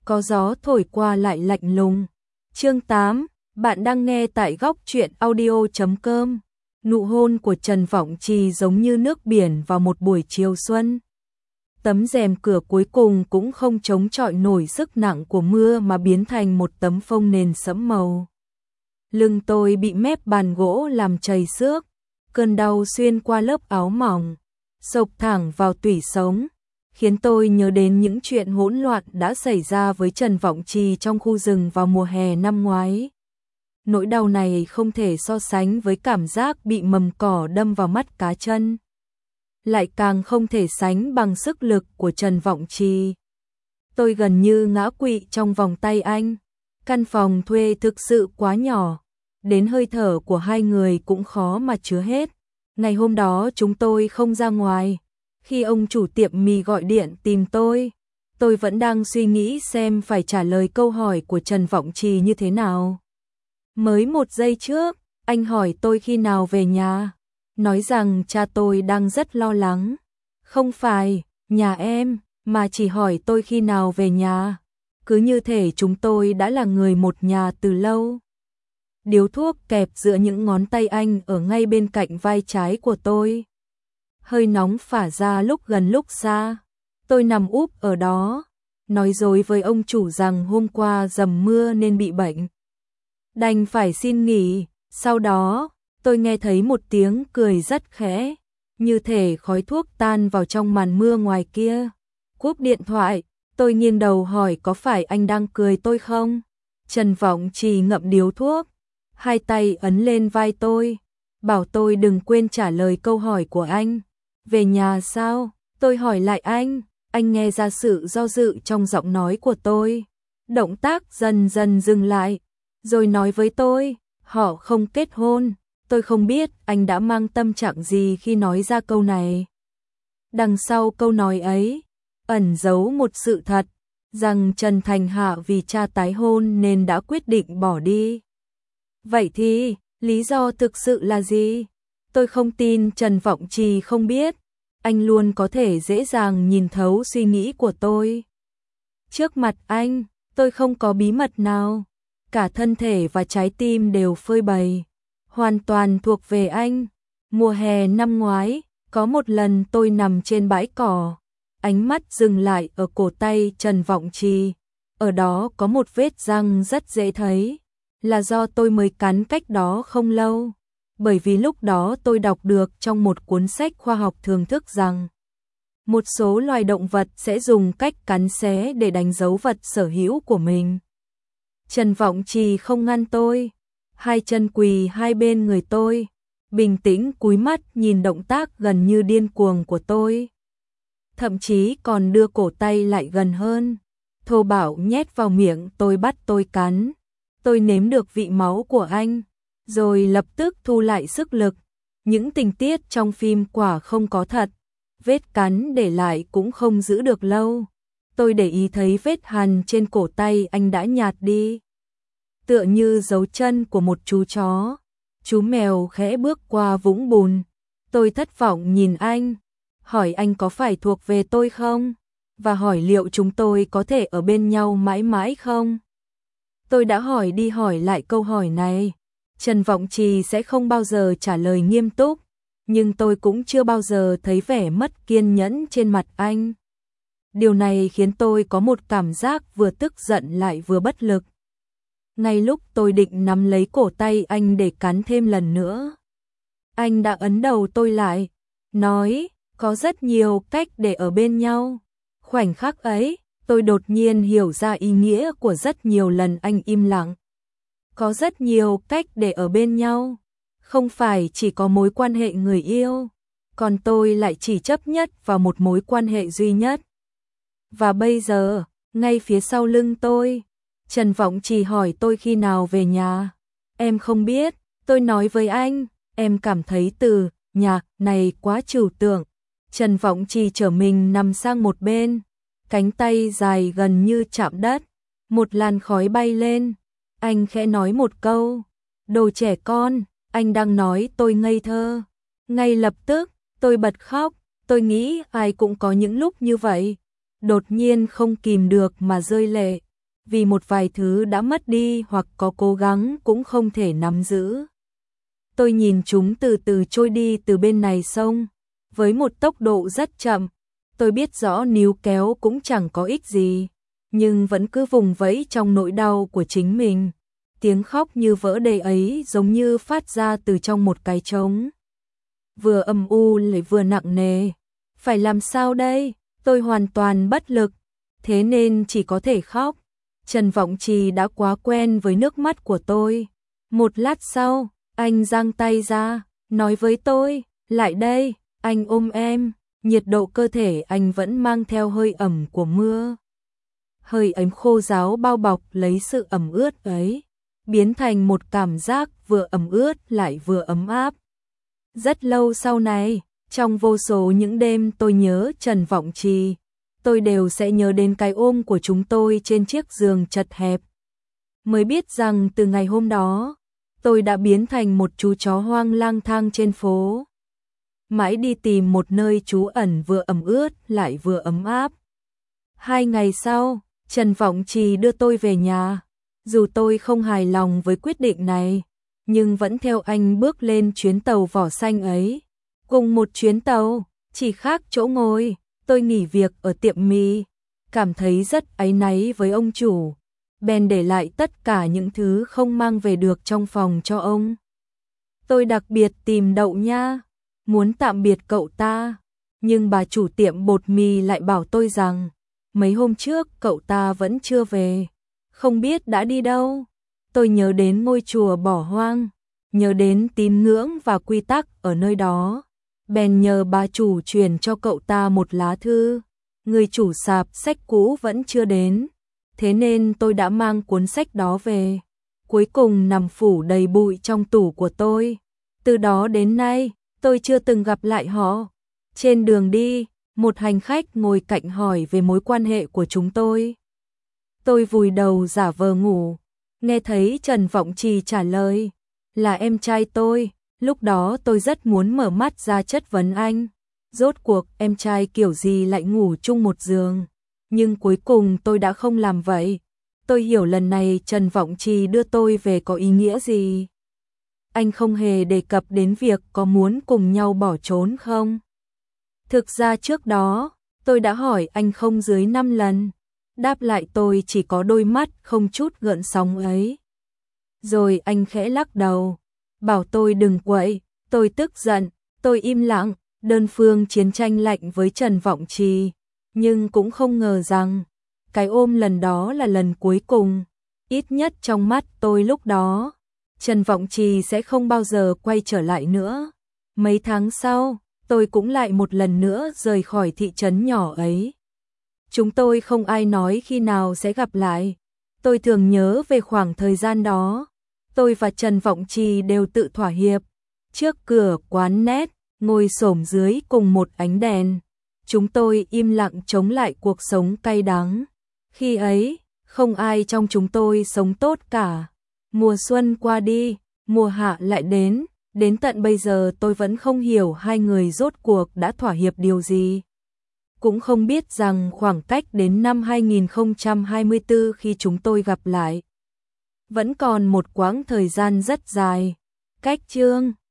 có gió thổi qua lại lạnh lùng. Chương 8, bạn đang nghe tại góc truyện audio.com. Nụ hôn của Trần Vọng Trì giống như nước biển vào một buổi chiều xuân. Tấm rèm cửa cuối cùng cũng không chống chọi nổi sức nặng của mưa mà biến thành một tấm phông nền sẫm màu. Lưng tôi bị mép bàn gỗ làm chảy xước, cơn đau xuyên qua lớp áo mỏng, xộc thẳng vào tủy sống, khiến tôi nhớ đến những chuyện hỗn loạn đã xảy ra với Trần Vọng Trì trong khu rừng vào mùa hè năm ngoái. Nỗi đau này không thể so sánh với cảm giác bị mầm cỏ đâm vào mắt cá chân. Lại càng không thể sánh bằng sức lực của Trần Vọng Trì. Tôi gần như ngã quỵ trong vòng tay anh. Căn phòng thuê thực sự quá nhỏ, đến hơi thở của hai người cũng khó mà chứa hết. Ngày hôm đó chúng tôi không ra ngoài. Khi ông chủ tiệm mì gọi điện tìm tôi vẫn đang suy nghĩ xem phải trả lời câu hỏi của Trần Vọng Trì như thế nào. Mới một giây trước, anh hỏi tôi khi nào về nhà, nói rằng cha tôi đang rất lo lắng. Không phải, nhà em, mà chỉ hỏi tôi khi nào về nhà. Cứ như thể chúng tôi đã là người một nhà từ lâu. Điếu thuốc kẹp giữa những ngón tay anh ở ngay bên cạnh vai trái của tôi. Hơi nóng phả ra lúc gần lúc xa. Tôi nằm úp ở đó, nói dối với ông chủ rằng hôm qua dầm mưa nên bị bệnh. Đành phải xin nghỉ. Sau đó, tôi nghe thấy một tiếng cười rất khẽ, như thể khói thuốc tan vào trong màn mưa ngoài kia. Cúp điện thoại, tôi nghiêng đầu hỏi có phải anh đang cười tôi không? Trần Vọng Trì ngậm điếu thuốc, hai tay ấn lên vai tôi, bảo tôi đừng quên trả lời câu hỏi của anh. Về nhà sao? Tôi hỏi lại anh nghe ra sự do dự trong giọng nói của tôi. Động tác dần dần dừng lại, rồi nói với tôi, họ không kết hôn. Tôi không biết anh đã mang tâm trạng gì khi nói ra câu này. Đằng sau câu nói ấy, ẩn giấu một sự thật, rằng Trần Thành Hạ vì cha tái hôn nên đã quyết định bỏ đi. Vậy thì, lý do thực sự là gì? Tôi không tin Trần Vọng Trì không biết, anh luôn có thể dễ dàng nhìn thấu suy nghĩ của tôi. Trước mặt anh, tôi không có bí mật nào, cả thân thể và trái tim đều phơi bày, hoàn toàn thuộc về anh. Mùa hè năm ngoái, có một lần tôi nằm trên bãi cỏ, ánh mắt dừng lại ở cổ tay Trần Vọng Trì. Ở đó có một vết răng rất dễ thấy, là do tôi mới cắn cách đó không lâu. Bởi vì lúc đó tôi đọc được trong một cuốn sách khoa học thưởng thức rằng một số loài động vật sẽ dùng cách cắn xé để đánh dấu vật sở hữu của mình. Trần Vọng Trì không ngăn tôi, hai chân quỳ hai bên người tôi, bình tĩnh cúi mắt nhìn động tác gần như điên cuồng của tôi. Thậm chí còn đưa cổ tay lại gần hơn, thô bạo nhét vào miệng tôi bắt tôi cắn. Tôi nếm được vị máu của anh, rồi lập tức thu lại sức lực. Những tình tiết trong phim quả không có thật, vết cắn để lại cũng không giữ được lâu. Tôi để ý thấy vết hằn trên cổ tay anh đã nhạt đi, tựa như dấu chân của một chú chó. Chú mèo khẽ bước qua vũng bùn. Tôi thất vọng nhìn anh, hỏi anh có phải thuộc về tôi không? Và hỏi liệu chúng tôi có thể ở bên nhau mãi mãi không? Tôi đã hỏi đi hỏi lại câu hỏi này. Trần Vọng Trì sẽ không bao giờ trả lời nghiêm túc, nhưng tôi cũng chưa bao giờ thấy vẻ mất kiên nhẫn trên mặt anh. Điều này khiến tôi có một cảm giác vừa tức giận lại vừa bất lực. Ngay lúc tôi định nắm lấy cổ tay anh để cắn thêm lần nữa, anh đã ấn đầu tôi lại, nói, có rất nhiều cách để ở bên nhau. Khoảnh khắc ấy, tôi đột nhiên hiểu ra ý nghĩa của rất nhiều lần anh im lặng. Có rất nhiều cách để ở bên nhau, không phải chỉ có mối quan hệ người yêu, còn tôi lại chỉ chấp nhất vào một mối quan hệ duy nhất. Và bây giờ, ngay phía sau lưng tôi, Trần Vọng Trì hỏi tôi khi nào về nhà. Em không biết, tôi nói với anh, em cảm thấy từ nhà này quá trừu tượng. Trần Vọng Trì trở mình nằm sang một bên, cánh tay dài gần như chạm đất, một làn khói bay lên. Anh khẽ nói một câu, đồ trẻ con. Anh đang nói tôi ngây thơ. Ngay lập tức, tôi bật khóc. Tôi nghĩ ai cũng có những lúc như vậy, đột nhiên không kìm được mà rơi lệ. vì một vài thứ đã mất đi hoặc có cố gắng cũng không thể nắm giữ. Tôi nhìn chúng từ từ trôi đi từ bên này sông, với một tốc độ rất chậm. Tôi biết rõ níu kéo cũng chẳng có ích gì, nhưng vẫn cứ vùng vẫy trong nỗi đau của chính mình. Tiếng khóc như vỡ đê ấy giống như phát ra từ trong một cái trống. Vừa âm u lại vừa nặng nề. Phải làm sao đây? Tôi hoàn toàn bất lực, thế nên chỉ có thể khóc. Trần Vọng Trì đã quá quen với nước mắt của tôi. Một lát sau, anh giang tay ra, nói với tôi, lại đây, anh ôm em. Nhiệt độ cơ thể anh vẫn mang theo hơi ẩm của mưa. Hơi ấm khô ráo bao bọc lấy sự ẩm ướt ấy, biến thành một cảm giác vừa ẩm ướt lại vừa ấm áp. Rất lâu sau này, trong vô số những đêm tôi nhớ Trần Vọng Trì, tôi đều sẽ nhớ đến cái ôm của chúng tôi trên chiếc giường chật hẹp. Mới biết rằng từ ngày hôm đó, tôi đã biến thành một chú chó hoang lang thang trên phố. Mãi đi tìm một nơi trú ẩn vừa ẩm ướt lại vừa ấm áp. 2 ngày sau, Trần Vọng Trì đưa tôi về nhà. Dù tôi không hài lòng với quyết định này, nhưng vẫn theo anh bước lên chuyến tàu vỏ xanh ấy. Cùng một chuyến tàu, chỉ khác chỗ ngồi, tôi nghỉ việc ở tiệm mì, cảm thấy rất áy náy với ông chủ, bèn để lại tất cả những thứ không mang về được trong phòng cho ông. Tôi đặc biệt tìm Đậu Nha, muốn tạm biệt cậu ta, nhưng bà chủ tiệm bột mì lại bảo tôi rằng mấy hôm trước cậu ta vẫn chưa về, không biết đã đi đâu. Tôi nhớ đến ngôi chùa bỏ hoang, nhớ đến tín ngưỡng và quy tắc ở nơi đó, bèn nhờ bà chủ truyền cho cậu ta một lá thư. Người chủ sạp sách cũ vẫn chưa đến, thế nên tôi đã mang cuốn sách đó về. Cuối cùng nằm phủ đầy bụi trong tủ của tôi. Từ đó đến nay, tôi chưa từng gặp lại họ. Trên đường đi, một hành khách ngồi cạnh hỏi về mối quan hệ của chúng tôi. Tôi vùi đầu giả vờ ngủ, nghe thấy Trần Vọng Trì trả lời là em trai tôi. Lúc đó tôi rất muốn mở mắt ra chất vấn anh, rốt cuộc em trai kiểu gì lại ngủ chung một giường. Nhưng cuối cùng tôi đã không làm vậy. Tôi hiểu lần này Trần Vọng Trì đưa tôi về có ý nghĩa gì. Anh không hề đề cập đến việc có muốn cùng nhau bỏ trốn không. Thực ra trước đó, tôi đã hỏi anh không dưới 5 lần. Đáp lại tôi chỉ có đôi mắt không chút gợn sóng ấy. Rồi anh khẽ lắc đầu, bảo tôi đừng quậy. Tôi tức giận, tôi im lặng, đơn phương chiến tranh lạnh với Trần Vọng Trì. Nhưng cũng không ngờ rằng, cái ôm lần đó là lần cuối cùng. Ít nhất trong mắt tôi lúc đó, Trần Vọng Trì sẽ không bao giờ quay trở lại nữa. Mấy tháng sau, tôi cũng lại một lần nữa rời khỏi thị trấn nhỏ ấy. Chúng tôi không ai nói khi nào sẽ gặp lại. Tôi thường nhớ về khoảng thời gian đó. Tôi và Trần Vọng Trì đều tự thỏa hiệp. Trước cửa quán nét, ngồi xổm dưới cùng một ánh đèn. Chúng tôi im lặng chống lại cuộc sống cay đắng. Khi ấy, không ai trong chúng tôi sống tốt cả. Mùa xuân qua đi, mùa hạ lại đến. Đến tận bây giờ tôi vẫn không hiểu hai người rốt cuộc đã thỏa hiệp điều gì. Cũng không biết rằng khoảng cách đến năm 2024 khi chúng tôi gặp lại, vẫn còn một quãng thời gian rất dài. Cách chương